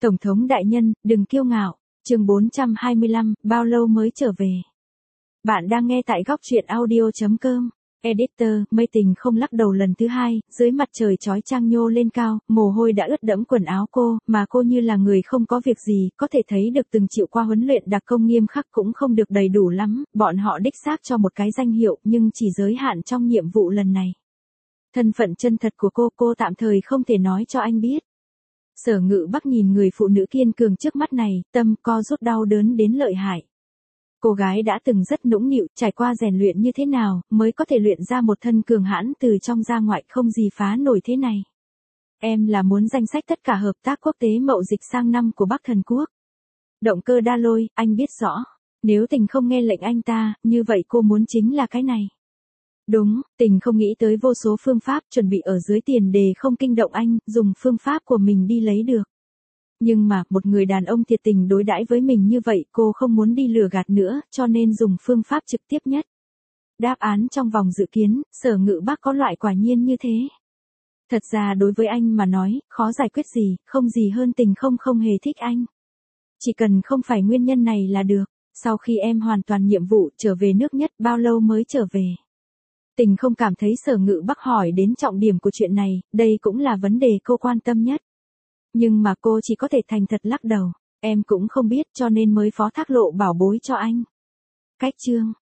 Tổng thống đại nhân, đừng kiêu ngạo. Chương 425, bao lâu mới trở về? Bạn đang nghe tại góc truyện audio.com. Editor, mây tình không lắc đầu lần thứ hai, dưới mặt trời chói chang nhô lên cao, mồ hôi đã ướt đẫm quần áo cô, mà cô như là người không có việc gì, có thể thấy được từng chịu qua huấn luyện đặc công nghiêm khắc cũng không được đầy đủ lắm, bọn họ đích xác cho một cái danh hiệu nhưng chỉ giới hạn trong nhiệm vụ lần này. Thân phận chân thật của cô tạm thời không thể nói cho anh biết. Sở Ngự Bắc nhìn người phụ nữ kiên cường trước mắt này, tâm co rút đau đớn đến lợi hại. Cô gái đã từng rất nũng nịu, trải qua rèn luyện như thế nào, mới có thể luyện ra một thân cường hãn từ trong ra ngoài không gì phá nổi thế này. Em là muốn danh sách tất cả hợp tác quốc tế mậu dịch sang năm của Bắc Thần Quốc. Động cơ đa lôi, anh biết rõ. Nếu tình không nghe lệnh anh ta, như vậy cô muốn chính là cái này. Đúng, tình không nghĩ tới vô số phương pháp chuẩn bị ở dưới tiền đề không kinh động anh, dùng phương pháp của mình đi lấy được. Nhưng mà, một người đàn ông thiệt tình đối đãi với mình như vậy, cô không muốn đi lừa gạt nữa, cho nên dùng phương pháp trực tiếp nhất. Đáp án trong vòng dự kiến, Sở Ngự Bắc có loại quả nhiên như thế. Thật ra đối với anh mà nói, khó giải quyết gì, không gì hơn tình không hề thích anh. Chỉ cần không phải nguyên nhân này là được. Sau khi em hoàn toàn nhiệm vụ trở về nước nhất, bao lâu mới trở về? Tình không cảm thấy Sở Ngự Bắc hỏi đến trọng điểm của chuyện này, đây cũng là vấn đề cô quan tâm nhất. Nhưng mà cô chỉ có thể thành thật lắc đầu, em cũng không biết cho nên mới phó thác lộ bảo bối cho anh. Cách chương